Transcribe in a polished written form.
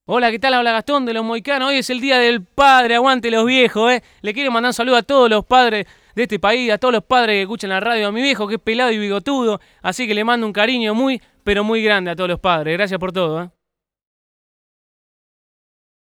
Hola, ¿qué tal? Habla Gastón de los Moicanos. Hoy es el Día del Padre, aguante los viejos, ¿eh? Le quiero mandar un saludo a todos los padres de este país, a todos los padres que escuchan la radio, a mi viejo que es pelado y bigotudo. Así que le mando un cariño muy, pero muy grande a todos los padres. Gracias por todo, ¿eh?